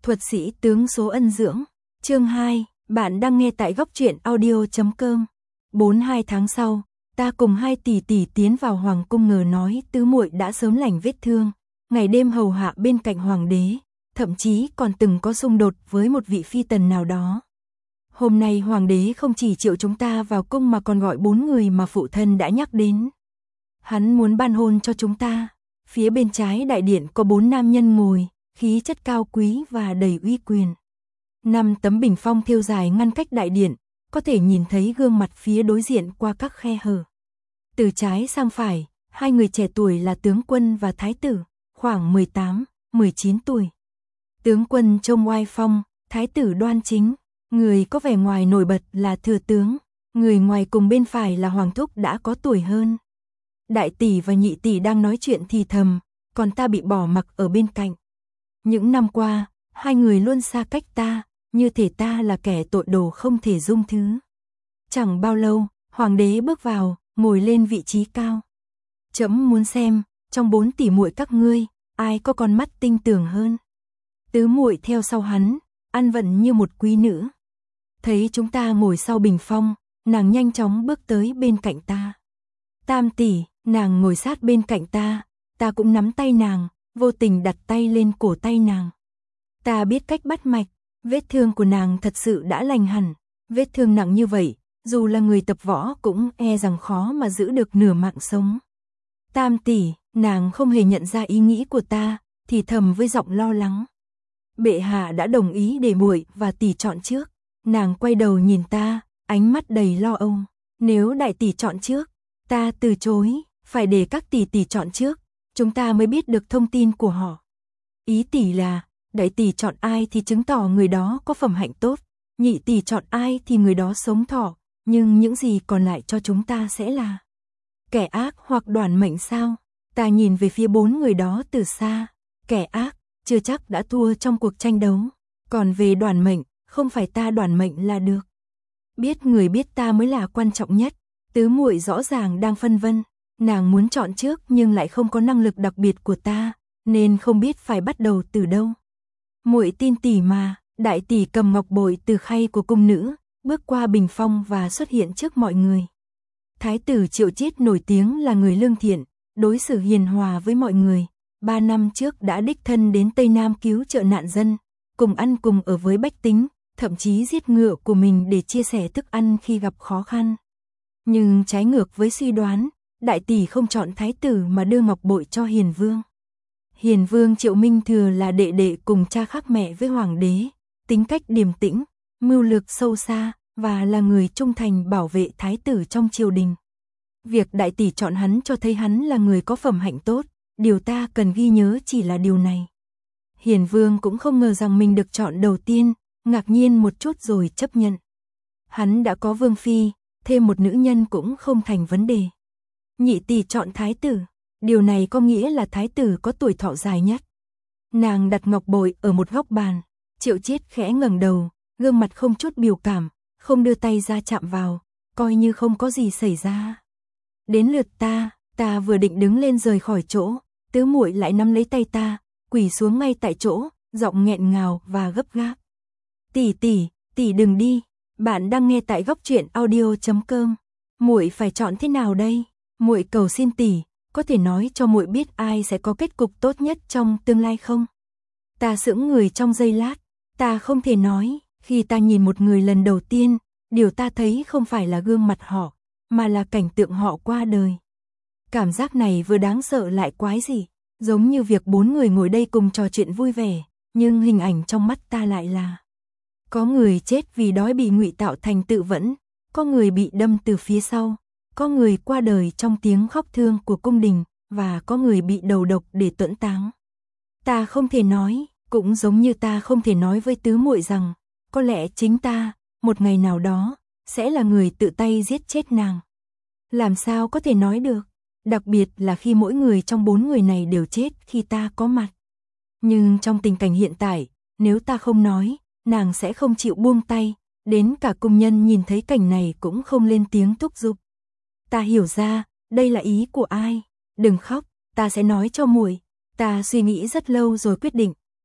Thuật sĩ tướng số ân dưỡng. Chương 2, bạn đang nghe tại góc truyện audio.com. 42 tháng sau, ta cùng 2 tỷ tỷ tiến vào hoàng cung, ngờ nói tứ muội đã sớm lành vết thương, ngày đêm hầu hạ bên cạnh hoàng đế, thậm chí còn từng có xung đột với một vị phi tần nào đó. Hôm nay hoàng đế không chỉ triệu chúng ta vào cung mà còn gọi 4 người mà phụ thân đã nhắc đến. Hắn muốn ban hôn cho chúng ta. Phía bên trái đại điện có 4 nam nhân ngồi, khí chất cao quý và đầy uy quyền. 5 tấm bình phong thêu dài ngăn cách đại điện, có thể nhìn thấy gương mặt phía đối diện qua các khe hở. Từ trái sang phải, 2 người trẻ tuổi là tướng quân và thái tử, khoảng 18, 19 tuổi. Tướng quân trông oai phong, thái tử đoan chính, người có vẻ ngoài nổi bật là thừa tướng, người ngoài cùng bên phải là hoàng thúc đã có tuổi hơn. Đại tỷ và nhị tỷ đang nói chuyện thì thầm, còn ta bị bỏ mặc ở bên cạnh. Những năm qua, 2 người luôn xa cách ta, như thể ta là kẻ tội đồ không thể dung thứ. Chẳng bao lâu, hoàng đế bước vào, ngồi lên vị trí cao. Trẫm muốn xem, trong 4 tỷ muội các ngươi, ai có con mắt tinh tường hơn. Tứ muội theo sau hắn, ăn vận như một quý nữ. Thấy chúng ta ngồi sau bình phong, nàng nhanh chóng bước tới bên cạnh ta. Tam tỷ, nàng ngồi sát bên cạnh ta cũng nắm tay nàng, vô tình đặt tay lên cổ tay nàng. Ta biết cách bắt mạch, vết thương của nàng thật sự đã lành hẳn, vết thương nặng như vậy, dù là người tập võ cũng e rằng khó mà giữ được nửa mạng sống. Tam tỷ, nàng không hề nhận ra ý nghĩ của ta, thì thầm với giọng lo lắng. Bệ hạ đã đồng ý để muội và tỷ chọn trước. Nàng quay đầu nhìn ta, ánh mắt đầy lo âu. Nếu đại tỷ chọn trước, ta từ chối, phải để các tỷ tỷ chọn trước, chúng ta mới biết được thông tin của họ. Ý tỷ là, đại tỷ chọn ai thì chứng tỏ người đó có phẩm hạnh tốt, nhị tỷ chọn ai thì người đó sống thọ, nhưng những gì còn lại cho chúng ta sẽ là kẻ ác hoặc đoản mệnh sao? Ta nhìn về phía 4 người đó từ xa, kẻ ác chưa chắc đã thua trong cuộc tranh đấu, còn về đoản mệnh, không phải ta đoản mệnh là được. Biết người biết ta mới là quan trọng nhất. Tứ muội rõ ràng đang phân vân, nàng muốn chọn trước nhưng lại không có năng lực đặc biệt của ta, nên không biết phải bắt đầu từ đâu. Muội tin tỷ mà. Đại tỷ cầm ngọc bội từ khay của cung nữ, bước qua bình phong và xuất hiện trước mọi người. Thái tử Triệu Chiết nổi tiếng là người lương thiện, đối xử hiền hòa với mọi người. 3 năm trước đã đích thân đến Tây Nam cứu trợ nạn dân, cùng ăn cùng ở với bách tính, thậm chí giết ngựa của mình để chia sẻ thức ăn khi gặp khó khăn. Nhưng trái ngược với suy đoán, đại tỷ không chọn thái tử mà đưa ngọc bội cho Hiền Vương. Hiền Vương Triệu Minh Thừa là đệ đệ cùng cha khác mẹ với hoàng đế, tính cách điềm tĩnh, mưu lược sâu xa và là người trung thành bảo vệ thái tử trong triều đình. Việc đại tỷ chọn hắn cho thấy hắn là người có phẩm hạnh tốt, điều ta cần ghi nhớ chỉ là điều này. Hiền Vương cũng không ngờ rằng mình được chọn đầu tiên, ngạc nhiên một chút rồi chấp nhận. Hắn đã có vương phi, thêm một nữ nhân cũng không thành vấn đề. Nhị tỷ chọn thái tử, điều này có nghĩa là thái tử có tuổi thọ dài nhất. Nàng đặt ngọc bội ở một góc bàn, Triệu Chiết khẽ ngẩng đầu, gương mặt không chút biểu cảm, không đưa tay ra chạm vào, coi như không có gì xảy ra. Đến lượt ta vừa định đứng lên rời khỏi chỗ, tứ muội lại nắm lấy tay ta, quỳ xuống ngay tại chỗ, giọng nghẹn ngào và gấp gáp. Tỷ đừng đi, bạn đang nghe tại góc truyện audio.com. Muội phải chọn thế nào đây? Muội cầu xin tỷ, có thể nói cho muội biết ai sẽ có kết cục tốt nhất trong tương lai không? Ta sững người trong giây lát, ta không thể nói, khi ta nhìn một người lần đầu tiên, điều ta thấy không phải là gương mặt họ, mà là cảnh tượng họ qua đời. Cảm giác này vừa đáng sợ lại quái dị, giống như việc 4 người ngồi đây cùng trò chuyện vui vẻ, nhưng hình ảnh trong mắt ta lại là có người chết vì đói bị ngụy tạo thành tự vẫn, có người bị đâm từ phía sau, có người qua đời trong tiếng khóc thương của cung đình, và có người bị đầu độc để tuẫn táng. Ta không thể nói, cũng giống như ta không thể nói với tứ muội rằng, có lẽ chính ta, một ngày nào đó, sẽ là người tự tay giết chết nàng. Làm sao có thể nói được, đặc biệt là khi mỗi người trong 4 người này đều chết khi ta có mặt. Nhưng trong tình cảnh hiện tại, nếu ta không nói, nàng sẽ không chịu buông tay, đến cả cung nhân nhìn thấy cảnh này cũng không lên tiếng thúc giục. Ta hiểu ra, đây là ý của ai. Đừng khóc, ta sẽ nói cho muội. Ta suy nghĩ rất lâu rồi quyết định,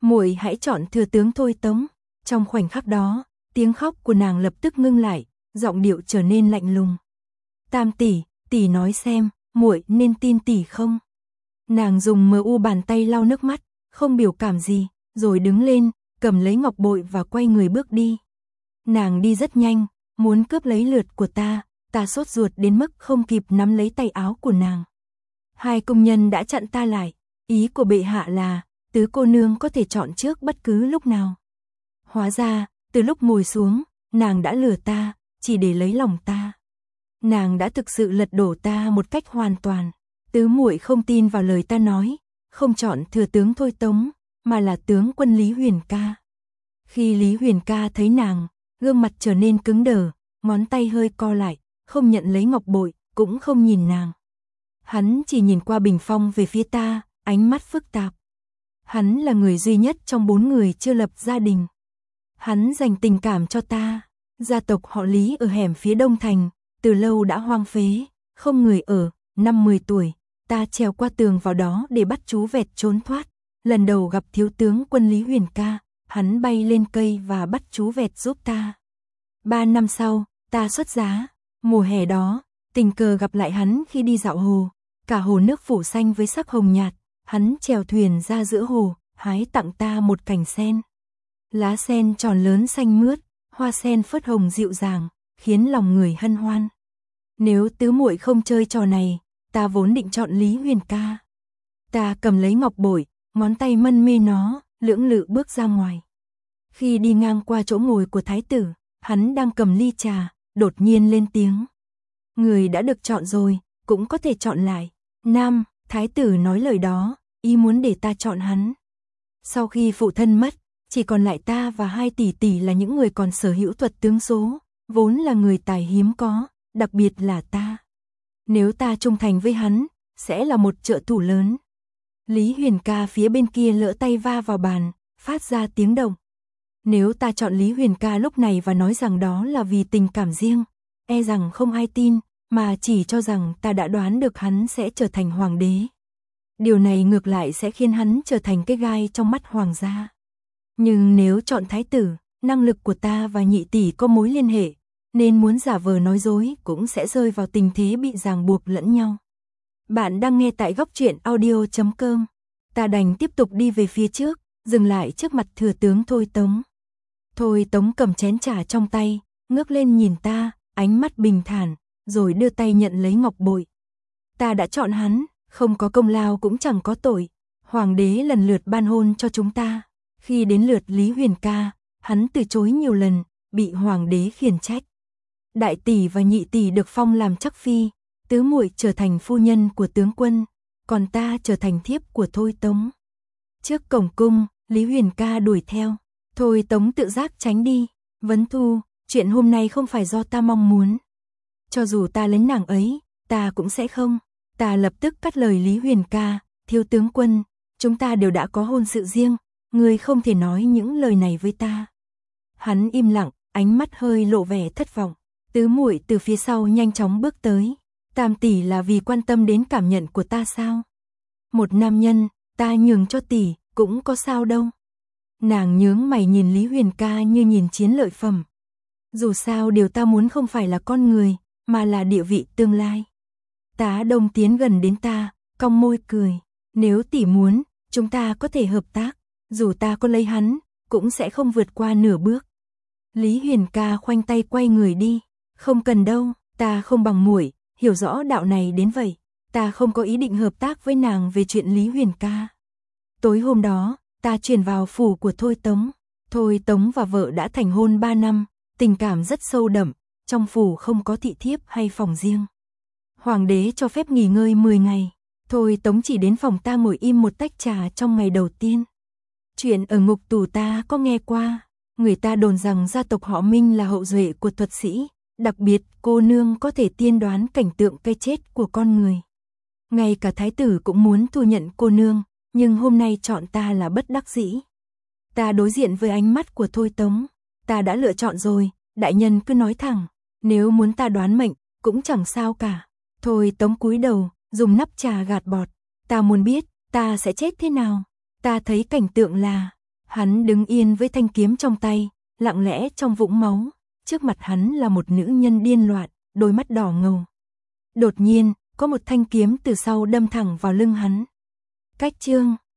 muội hãy chọn thừa tướng Thôi Tống. Trong khoảnh khắc đó, tiếng khóc của nàng lập tức ngưng lại, giọng điệu trở nên lạnh lùng. Tam tỷ, tỷ nói xem, muội nên tin tỷ không? Nàng dùng mờ u bàn tay lau nước mắt, không biểu cảm gì, rồi đứng lên, cầm lấy ngọc bội và quay người bước đi. Nàng đi rất nhanh, muốn cướp lấy lượt của ta sốt ruột đến mức không kịp nắm lấy tay áo của nàng. Hai công nhân đã chặn ta lại, ý của bệ hạ là, tứ cô nương có thể chọn trước bất cứ lúc nào. Hóa ra, từ lúc ngồi xuống, nàng đã lừa ta, chỉ để lấy lòng ta. Nàng đã thực sự lật đổ ta một cách hoàn toàn. Tứ muội không tin vào lời ta nói, không chọn thừa tướng Thôi Tống, mà là tướng quân Lý Huyền Ca. Khi Lý Huyền Ca thấy nàng, gương mặt trở nên cứng đờ, ngón tay hơi co lại, không nhận lấy ngọc bội, cũng không nhìn nàng. Hắn chỉ nhìn qua bình phong về phía ta, ánh mắt phức tạp. Hắn là người duy nhất trong 4 người chưa lập gia đình. Hắn dành tình cảm cho ta. Gia tộc họ Lý ở hẻm phía đông thành, từ lâu đã hoang phế, không người ở. Năm 10 tuổi, ta trèo qua tường vào đó để bắt chú vẹt trốn thoát. Lần đầu gặp thiếu tướng quân Lý Huyền Ca, hắn bay lên cây và bắt chú vẹt giúp ta. 3 năm sau, ta xuất giá. Mùa hè đó, tình cờ gặp lại hắn khi đi dạo hồ. Cả hồ nước phủ xanh với sắc hồng nhạt. Hắn chèo thuyền ra giữa hồ, hái tặng ta một cành sen. Lá sen tròn lớn xanh mướt, hoa sen phớt hồng dịu dàng, khiến lòng người hân hoan. Nếu tứ muội không chơi trò này, ta vốn định chọn Lý Huyền Ca. Ta cầm lấy ngọc bội, ngón tay mân mê nó, lưỡng lự bước ra ngoài. Khi đi ngang qua chỗ ngồi của thái tử, hắn đang cầm ly trà, đột nhiên lên tiếng. Người đã được chọn rồi, cũng có thể chọn lại. Nam, thái tử nói lời đó, ý muốn để ta chọn hắn. Sau khi phụ thân mất, chỉ còn lại ta và 2 tỷ tỷ là những người còn sở hữu thuật tướng số, vốn là người tài hiếm có, đặc biệt là ta. Nếu ta trung thành với hắn, sẽ là một trợ thủ lớn. Lý Huyền Ca phía bên kia lỡ tay va vào bàn, phát ra tiếng động. Nếu ta chọn Lý Huyền Ca lúc này và nói rằng đó là vì tình cảm riêng, e rằng không ai tin, mà chỉ cho rằng ta đã đoán được hắn sẽ trở thành hoàng đế. Điều này ngược lại sẽ khiến hắn trở thành cái gai trong mắt hoàng gia. Nhưng nếu chọn thái tử, năng lực của ta và nhị tỷ có mối liên hệ, nên muốn giả vờ nói dối cũng sẽ rơi vào tình thế bị ràng buộc lẫn nhau. Bạn đang nghe tại góc truyện audio.com. Ta đành tiếp tục đi về phía trước, dừng lại trước mặt thừa tướng Thôi Tống. Thôi Tống cầm chén trà trong tay, ngước lên nhìn ta, ánh mắt bình thản, rồi đưa tay nhận lấy ngọc bội. Ta đã chọn hắn, không có công lao cũng chẳng có tội. Hoàng đế lần lượt ban hôn cho chúng ta. Khi đến lượt Lý Huyền Ca, hắn từ chối nhiều lần, bị hoàng đế khiển trách. Đại tỷ và nhị tỷ được phong làm chắc phi, tứ muội trở thành phu nhân của tướng quân, còn ta trở thành thiếp của Thôi Tống. Trước cổng cung, Lý Huyền Ca đuổi theo, Thôi Tống tự giác tránh đi. Vấn Thu, chuyện hôm nay không phải do ta mong muốn. Cho dù ta lấy nàng ấy, ta cũng sẽ không. Ta lập tức cắt lời Lý Huyền Ca, thiếu tướng quân, chúng ta đều đã có hôn sự riêng, ngươi không thể nói những lời này với ta. Hắn im lặng, ánh mắt hơi lộ vẻ thất vọng. Tứ muội từ phía sau nhanh chóng bước tới. Tam tỷ là vì quan tâm đến cảm nhận của ta sao? Một nam nhân, ta nhường cho tỷ, cũng có sao đâu. Nàng nhướng mày nhìn Lý Huyền Ca như nhìn chiến lợi phẩm. Dù sao điều ta muốn không phải là con người, mà là địa vị tương lai. Tá Đông tiến gần đến ta, cong môi cười. Nếu tỷ muốn, chúng ta có thể hợp tác. Dù ta có lấy hắn, cũng sẽ không vượt qua nửa bước. Lý Huyền Ca khoanh tay quay người đi. Không cần đâu, ta không bằng muội, hiểu rõ đạo này đến vậy. Ta không có ý định hợp tác với nàng về chuyện Lý Huyền Ca. Tối hôm đó, ta chuyển vào phủ của Thôi Tống. Thôi Tống và vợ đã thành hôn 3 năm, tình cảm rất sâu đậm. Trong phủ không có thị thiếp hay phòng riêng. Hoàng đế cho phép nghỉ ngơi 10 ngày. Thôi Tống chỉ đến phòng ta ngồi im một tách trà trong ngày đầu tiên. Chuyện ở ngục tù ta có nghe qua. Người ta đồn rằng gia tộc họ Minh là hậu duệ của thuật sĩ. Đặc biệt cô nương có thể tiên đoán cảnh tượng cái chết của con người. Ngay cả thái tử cũng muốn thu nhận cô nương, nhưng hôm nay chọn ta là bất đắc dĩ. Ta đối diện với ánh mắt của Thôi Tống. Ta đã lựa chọn rồi, đại nhân cứ nói thẳng. Nếu muốn ta đoán mệnh, cũng chẳng sao cả. Thôi Tống cúi đầu, dùng nắp trà gạt bọt. Ta muốn biết, ta sẽ chết thế nào. Ta thấy cảnh tượng là, Hắn đứng yên với thanh kiếm trong tay, lặng lẽ trong vũng máu, trước mặt hắn là một nữ nhân điên loạn, đôi mắt đỏ ngầu. Đột nhiên, có một thanh kiếm từ sau đâm thẳng vào lưng hắn. Cách chương